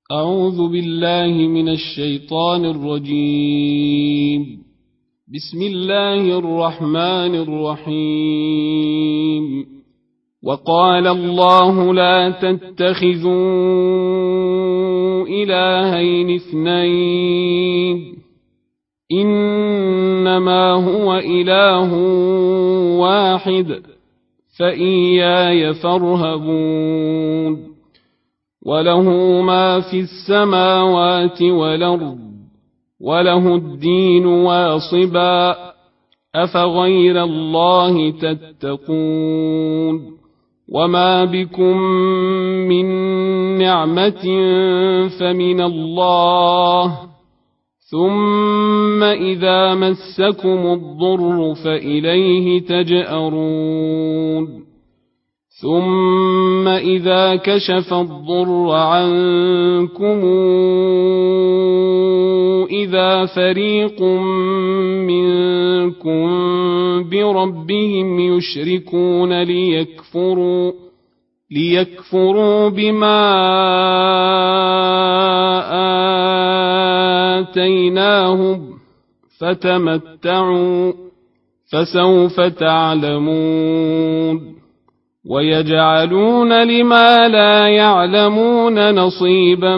أعوذ بالله من الشيطان الرجيم. بسم الله الرحمن الرحيم. وقال الله لا تتخذوا إلهين اثنين إنما هو إله واحد فإياي فارهبون. وله ما في السماوات والأرض وله الدين واصبا أفغير الله تتقون. وما بكم من نعمة فمن الله ثم إذا مسكم الضر فإليه تجأرون. ثم إذا كشف الضر عنكم إذا فريق منكم بربهم يشركون ليكفروا بما آتيناهم فتمتعوا فسوف تعلمون. ويجعلون لما لا يعلمون نصيبا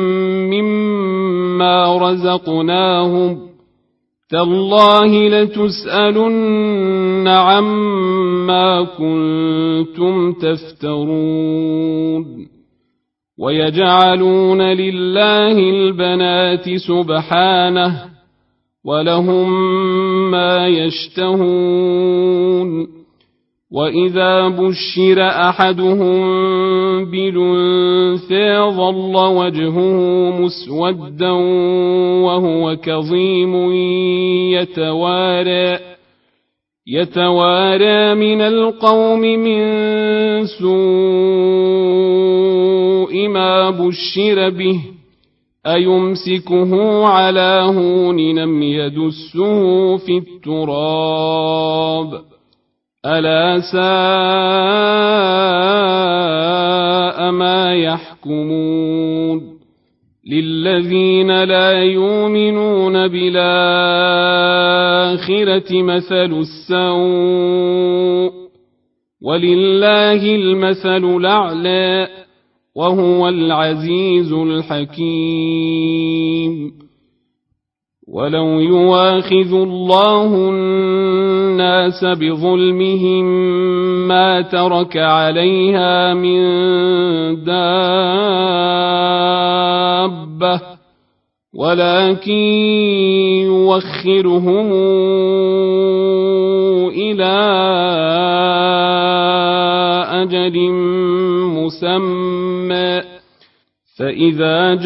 مما رزقناهم تالله لتسألن عما كنتم تفترون. ويجعلون لله البنات سبحانه ولهم ما يشتهون. وإذا بشر أحدهم بالأنثى ظل وجهه مسودا وهو كظيم يتوارى من القوم من سوء ما بشر به أيمسكه على هون أم يدسه في التراب ألا ساء ما يحكمون. للذين لا يؤمنون بالآخرة مثل السوء ولله المثل الأعلى وهو العزيز الحكيم. ولو يواخذ الله الناس بظلمهم ما ترك عليها من دابة ولكن يوخرهم إلى أجل مسمى فإذا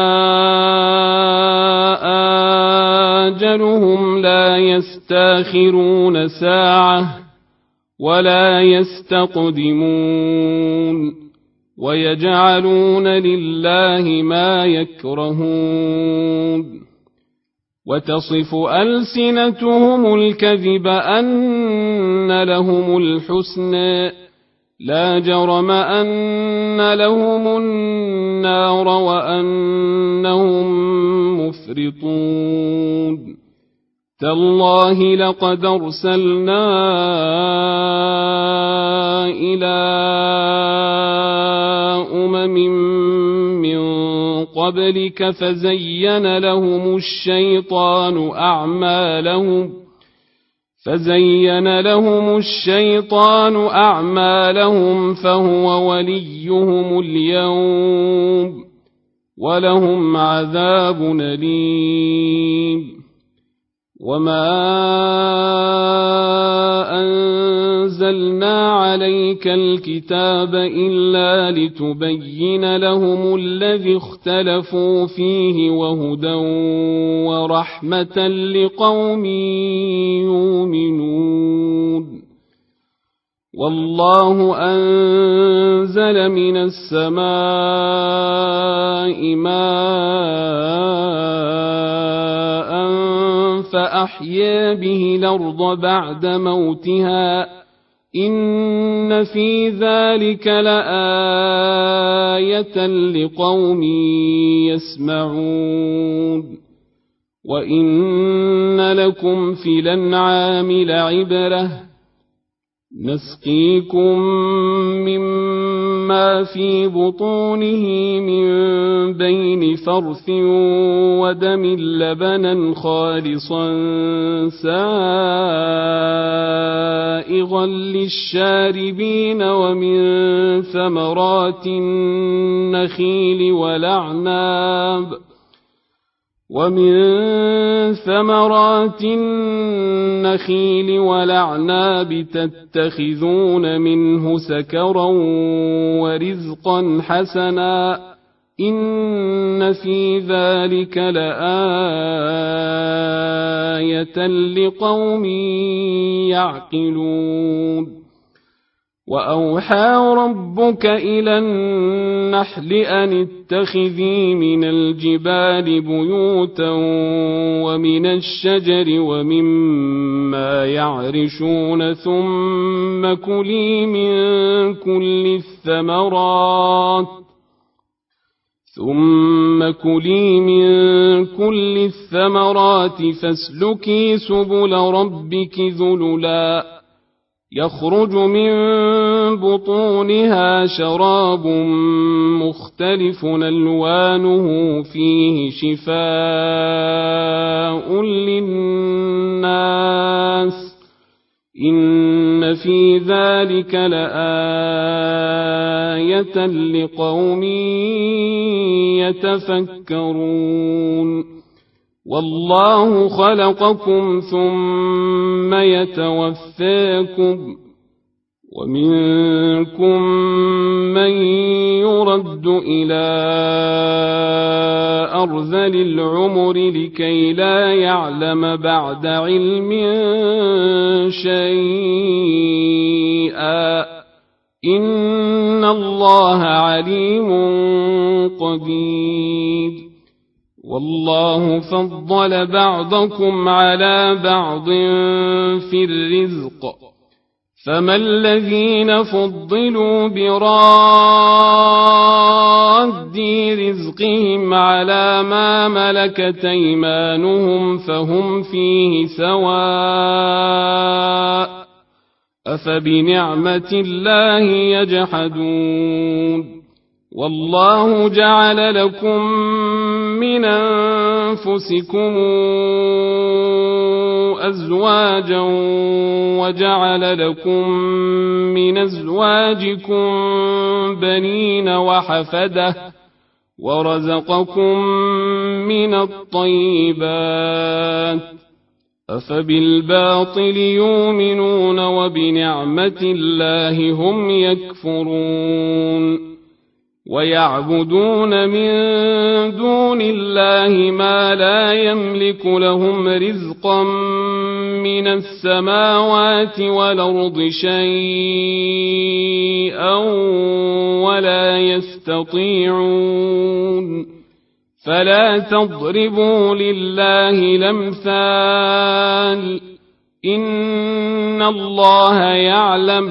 جاء أجلهم لا يستاخرون ساعة ولا يستقدمون. ويجعلون لله ما يكرهون. وتصف ألسنتهم الكذب أن لهم الحسنى لا جرم أن لهم النار وأنهم مفرطون. تالله لقد أرسلنا إلى من قبلك فزين لهم الشيطان أعمالهم فهو وليهم اليوم ولهم عذاب أليم. وما أنزلنا عليك الكتاب إلا لتبين لهم الذي اختلفوا فيه وهدى ورحمة لقوم يؤمنون. والله أنزل من السماء ماء فأحيا به الأرض بعد موتها إن في ذلك لآية لقوم يسمعون وإن لكم في الأنعام لعبرة نسقيكم مما في بطونه من بين فرث ودم لبنا خالصا سائغا للشاربين ومن ثمرات النخيل والأعناب تتخذون منه سكرا ورزقا حسنا إن في ذلك لآية لقوم يعقلون وأوحى ربك إلى النحل أن اتخذي من الجبال بيوتا ومن الشجر ومما يعرشون ثم كلي من كل الثمرات فاسلكي سبل ربك ذللا يخرج من بطونها شراب مختلف ألوانه فيه شفاء للناس إن في ذلك لآية لقوم يتفكرون والله خلقكم ثم يتوفاكم ومنكم من يرد إلى أرذل العمر لكي لا يعلم بعد علم شيئا إن الله عليم قدير والله فضل بعضكم على بعض في الرزق فما الذين فضلوا براد رزقهم على ما ملكت أيمانهم فهم فيه سواء أفبنعمة الله يجحدون والله جعل لكم من أنفسكم أزواجا وجعل لكم من أزواجكم بنين وحفدة ورزقكم من الطيبات أفبالباطل يؤمنون وبنعمة الله هم يكفرون ويعبدون من دون الله ما لا يملك لهم رزقا من السماوات والأرض شيئا ولا يستطيعون فلا تضربوا لله الأمثال إن الله يعلم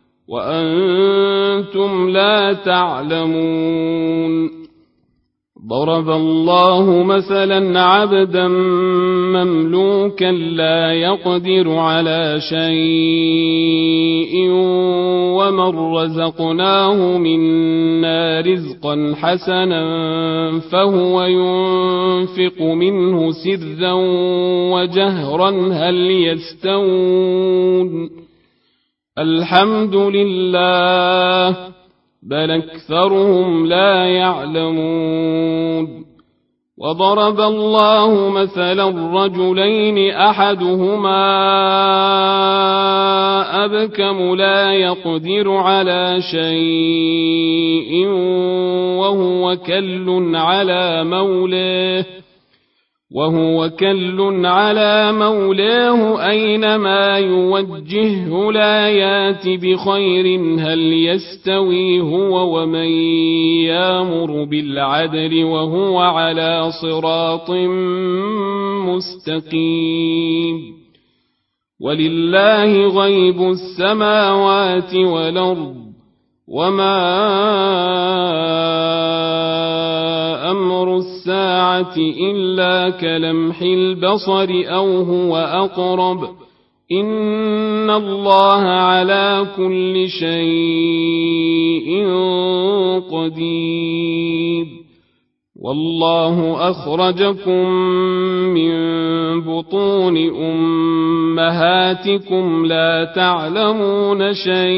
وأنتم لا تعلمون ضرب الله مثلا عبدا مملوكا لا يقدر على شيء ومن رزقناه منا رزقا حسنا فهو ينفق منه سرا وجهرا هل يستوون الحمد لله بل أكثرهم لا يعلمون وضرب الله مثلا رجلين أحدهما أبكم لا يقدر على شيء وهو كل على مولاه أينما يوجهه لا يات بخير هل يستوي هو ومن يامر بالعدل وهو على صراط مستقيم ولله غيب السماوات والأرض وما أمر الساعة إلا كلمح البصر أو هو أقرب إن الله على كل شيء قدير والله أخرجكم من بطون أمهاتكم لا تعلمون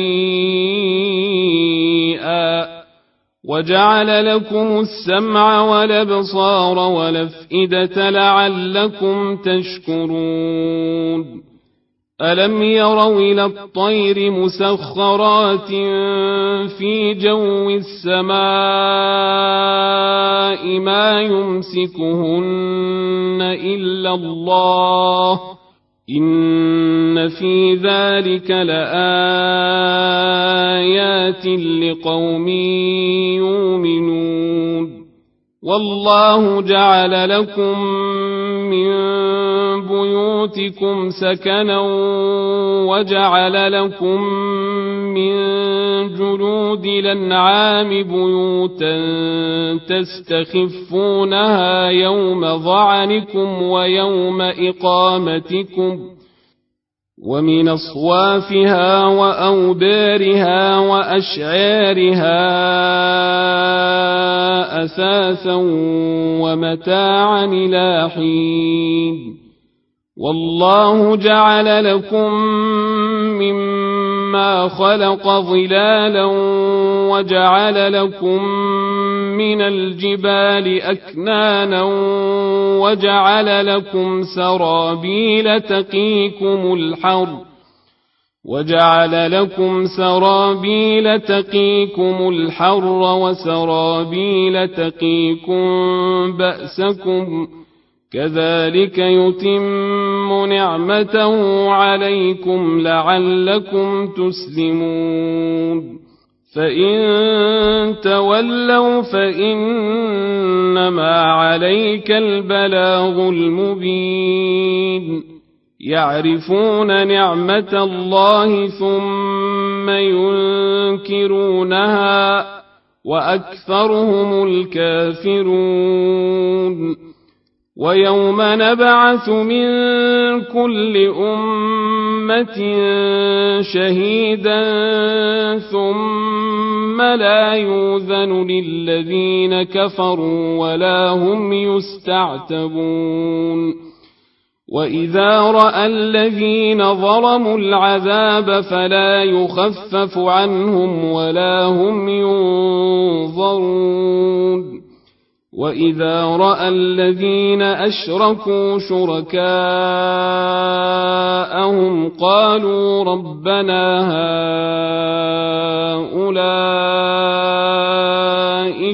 شيئا وجعل لكم السمع والأبصار والأفئدة لعلكم تشكرون ألم يروا إلى الطير مسخرات في جو السماء ما يمسكهن إلا الله إن في ذلك لآيات لقوم يؤمنون والله جعل لكم من بيوتكم سكنا وجعل لكم من جلود الأنعام بيوتا تستخفونها يوم ظعنكم ويوم إقامتكم ومن أصوافها وأوبارها وأشعارها أثاثا ومتاعا إلى حين والله جعل لكم مما خلق ظلالا وجعل لكم من الجبال أكنانا وجعل لكم سرابيل تقيكم الحر وسرابيل تقيكم بأسكم كذلك يتم نعمته عليكم لعلكم تسلمون فإن تولوا فإنما عليك البلاغ المبين يعرفون نعمة الله ثم ينكرونها وأكثرهم الكافرون ويوم نبعث من كل أمة شهيدا ثم لا يؤذن للذين كفروا ولا هم يستعتبون وإذا رأى الذين ظلموا العذاب فلا يخفف عنهم ولا هم ينظرون وإذا رأى الذين أشركوا شركاءهم قالوا ربنا هؤلاء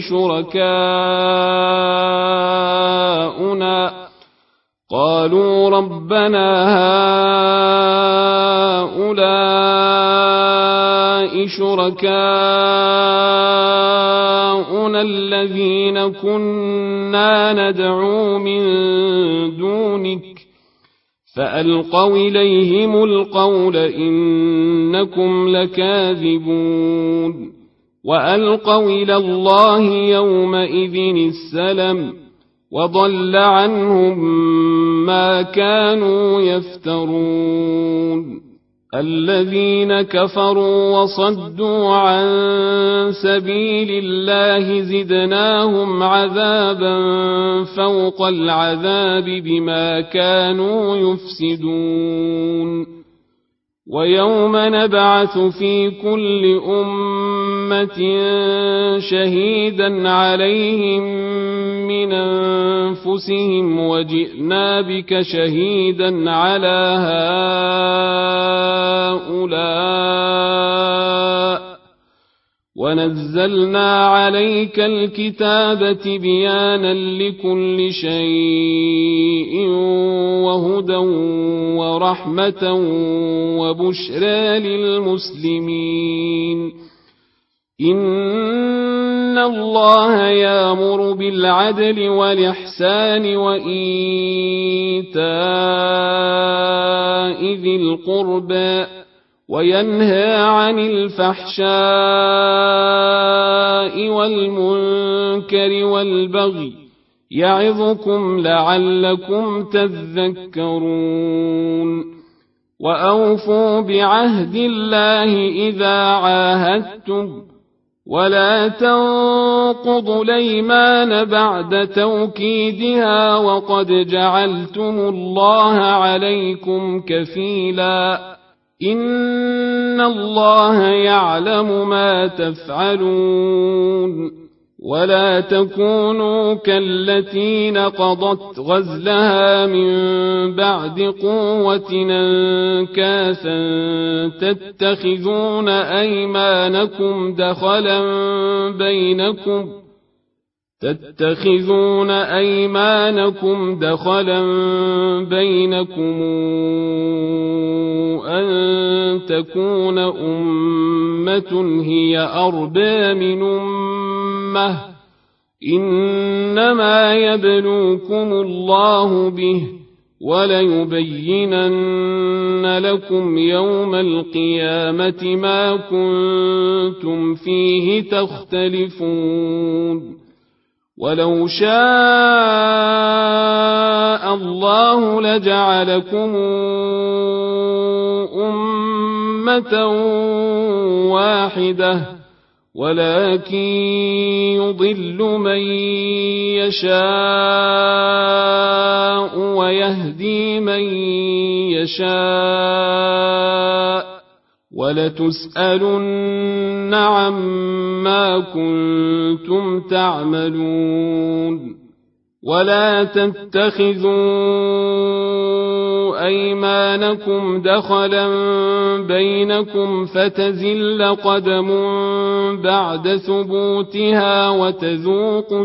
شركاؤنا الذين كنا ندعو من دونك فألقوا إليهم القول إنكم لكاذبون وألقوا إلى الله يومئذ السلم وضل عنهم ما كانوا يفترون الذين كفروا وصدوا عن سبيل الله زدناهم عذابا فوق العذاب بما كانوا يفسدون ويوم نبعث في كل أمة شهيدا عليهم من أنفسهم وجئنا بك شهيدا على هؤلاء ونزلنا عليك الكتاب تبيانا لكل شيء وهدى ورحمة وبشرى للمسلمين إن الله يأمر بالعدل والإحسان وإيتاء ذي القربى وينهى عن الفحشاء والمنكر والبغي يعظكم لعلكم تذكرون وأوفوا بعهد الله إذا عاهدتم ولا تنقضوا الأيمان بعد توكيدها وقد جعلتم الله عليكم كفيلا إن الله يعلم ما تفعلون ولا تكونوا كالتي نقضت غزلها من بعد قوة أنكاثا تتخذون أيمانكم دخلا بينكم أن تكون أمة هي أربى من أمة إنما يبلوكم الله به وليبينن لكم يوم القيامة ما كنتم فيه تختلفون ولو شاء الله لجعلكم أمة واحدة ولكن يضل من يشاء ويهدي من يشاء ولتسألن عما كنتم تعملون ولا تتخذوا أيمانكم دخلا بينكم فتزل قدم بعد ثبوتها وتذوقوا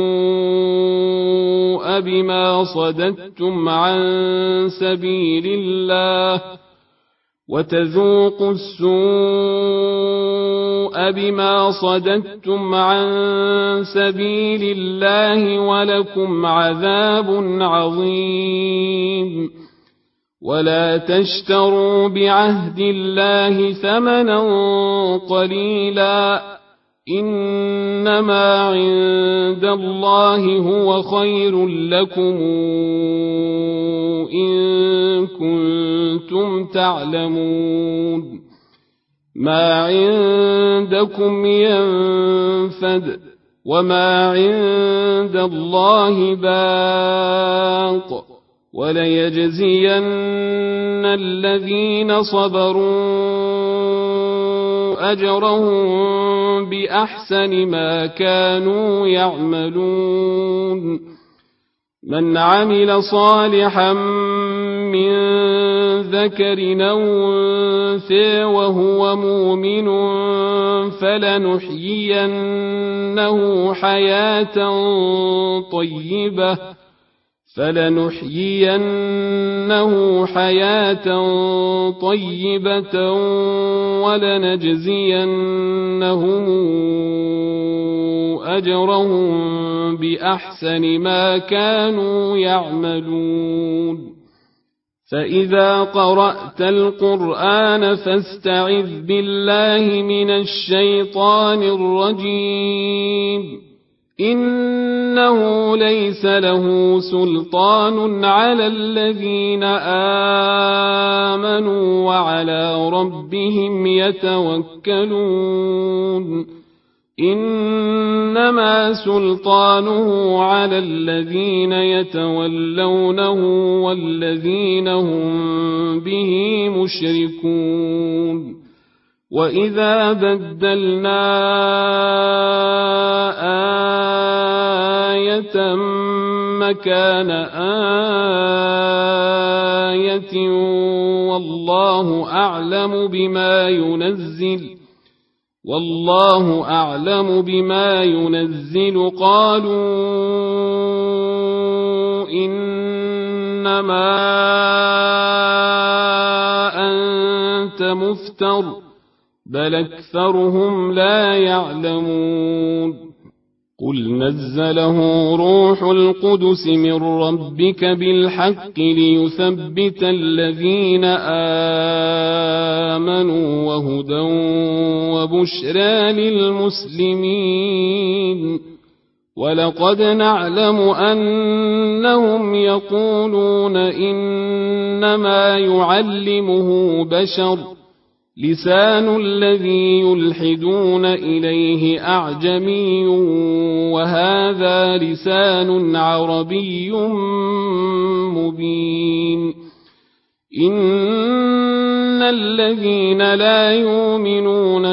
السوء بما صددتم عن سبيل الله ولكم عذاب عظيم ولا تشتروا بعهد الله ثمنا قليلا إنما عند الله هو خير لكم إن كنتم تعلمون ما عندكم ينفد وما عند الله باق وليجزين الذين صبروا أجرهم بأحسن ما كانوا يعملون من عمل صالحا من ذكر أو أنثى وهو مؤمن فلنحيينه حياة طيبة ولنجزينهم أجرهم بأحسن ما كانوا يعملون فإذا قرأت القرآن فاستعذ بالله من الشيطان الرجيم إنه ليس له سلطان على الذين آمنوا وعلى ربهم يتوكلون إنما سلطانه على الذين يتولونه والذين هم به مشركون وإذا بدلنا آية مكان آية والله أعلم بما ينزل قالوا إنما أنت مفتر بل أكثرهم لا يعلمون قل نزله روح القدس من ربك بالحق ليثبت الذين آمنوا وهدى وبشرى للمسلمين ولقد نعلم أنهم يقولون إنما يعلمه بشر لسان الذي يلحدون إليه أعجمي وهذا لسان عربي مبين إن الذين لا يؤمنون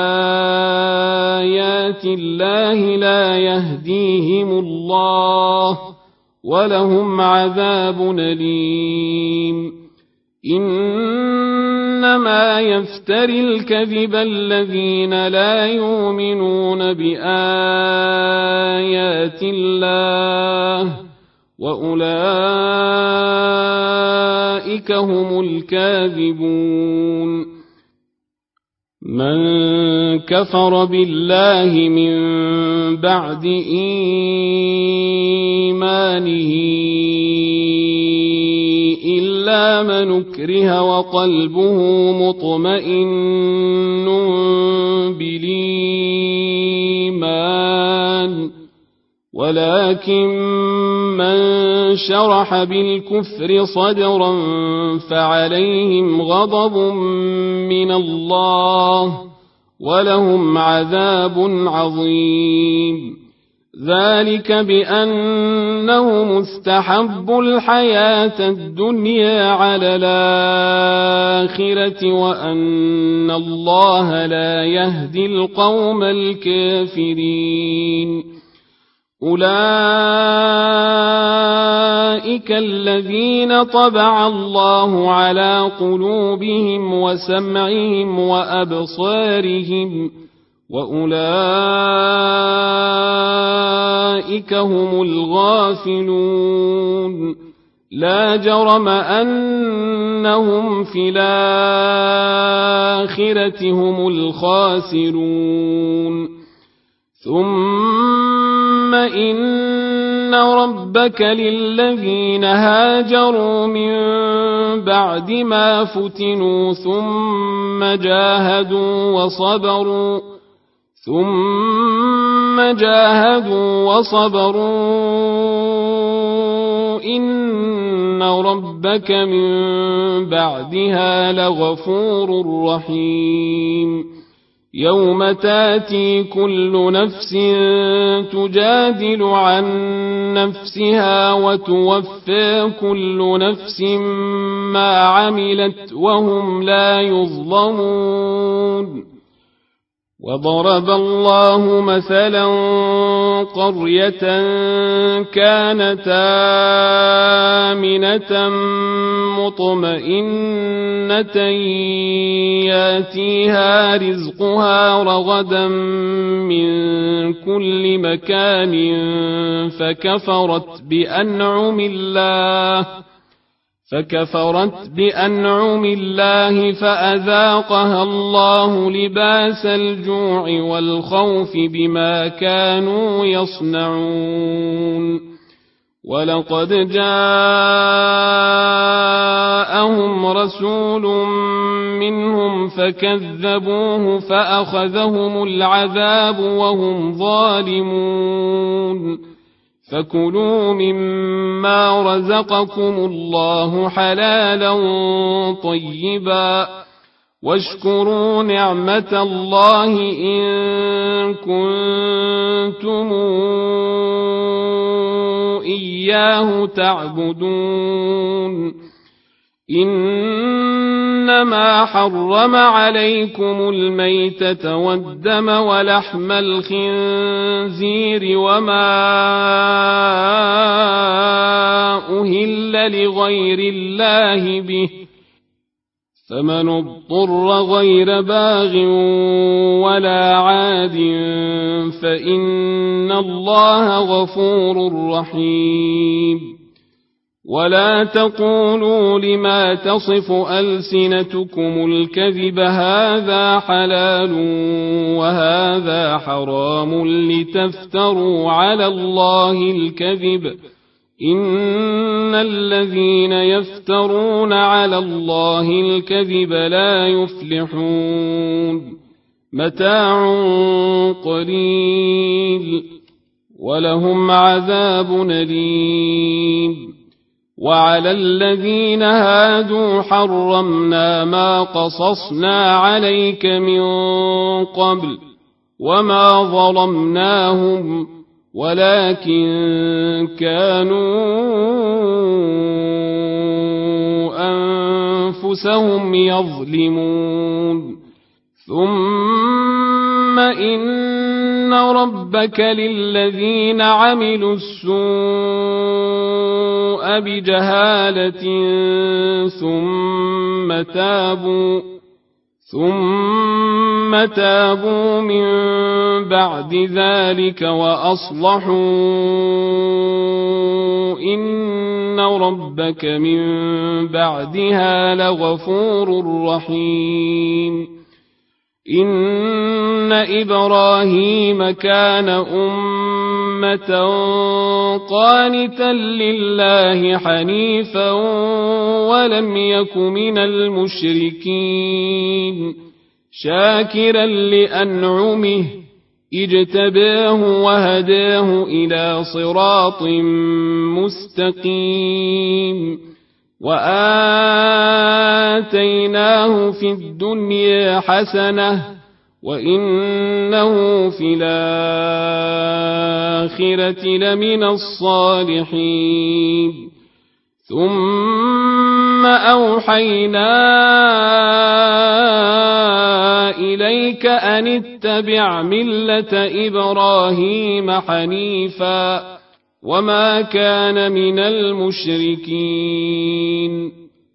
بآيات الله لا يهديهم الله ولهم عذاب أليم إنما يفتري الكذب الذين لا يؤمنون بآيات الله وأولئك هم الكاذبون من كفر بالله من بعد إيمانه إلا من أكره وقلبه مطمئن بالإيمان ولكن من شرح بالكفر صدرا فعليهم غضب من الله ولهم عذاب عظيم ذلك بأنهم استحبوا الحياة الدنيا على الآخرة وأن الله لا يهدي القوم الكافرين أولئك الذين طبع الله على قلوبهم وسمعهم وأبصارهم وأولئك هم الغافلون لا جرم أنهم في الآخرة هم الخاسرون ثم إن ربك للذين هاجروا من بعد ما فتنوا ثم جاهدوا وصبروا إن ربك من بعدها لغفور رحيم يوم تاتي كل نفس تجادل عن نفسها وتوفى كل نفس ما عملت وهم لا يظلمون وضرب الله مثلا قرية كانت آمنة مطمئنة ياتيها رزقها رغدا من كل مكان فكفرت بأنعم الله فأذاقها الله لباس الجوع والخوف بما كانوا يصنعون ولقد جاءهم رسول منهم فكذبوه فأخذهم العذاب وهم ظالمون فكلوا مما رزقكم الله حلالا طيبا واشكروا نعمة الله إن كنتم إياه تعبدون إنما حرم عليكم الميتة والدم ولحم الخنزير وما أهل لغير الله به فمن اضطر غير باغ ولا عاد فإن الله غفور رحيم ولا تقولوا لما تصف ألسنتكم الكذب هذا حلال وهذا حرام لتفتروا على الله الكذب إن الذين يفترون على الله الكذب لا يفلحون متاع قليل ولهم عذاب أليم وعلى الذين هادوا حرمنا ما قصصنا عليك من قبل وما ظلمناهم ولكن كانوا أنفسهم يظلمون ثم إن ربك للذين عملوا السوء بجهالة ثم تابوا من بعد ذلك وأصلحوا إن ربك من بعدها لغفور رحيم إن إبراهيم كان أمة قانتا لله حنيفا ولم يك من المشركين شاكرا لأنعمه اجتباه وهداه إلى صراط مستقيم وآتيناه في الدنيا حسنة وإنه في الآخرة لمن الصالحين ثم أوحينا إليك أن اتبع ملة إبراهيم حنيفا وما كان من المشركين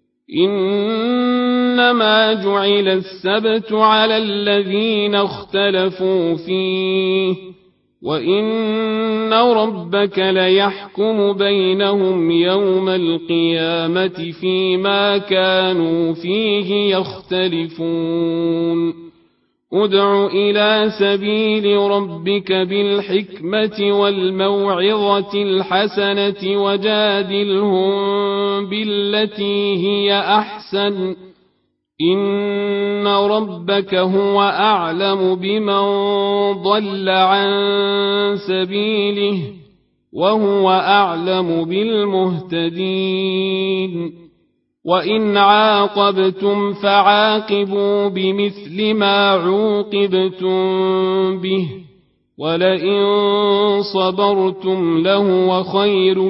إنما جعل السبت على الذين اختلفوا فيه وإن ربك ليحكم بينهم يوم القيامة فيما كانوا فيه يختلفون ادع إلى سبيل ربك بالحكمة والموعظة الحسنة وجادلهم بالتي هي أحسن إن ربك هو أعلم بمن ضل عن سبيله وهو أعلم بالمهتدين وإن عاقبتم فعاقبوا بمثل ما عوقبتم به ولئن صبرتم لهو خير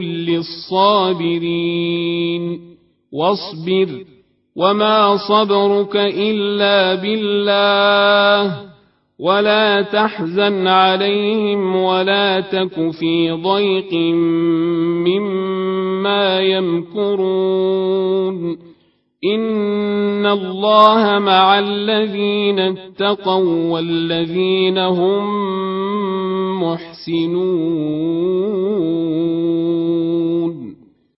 للصابرين واصبر وما صبرك إلا بالله ولا تحزن عليهم ولا تك في ضيق مما يمكرون إن الله مع الذين اتقوا والذين هم محسنون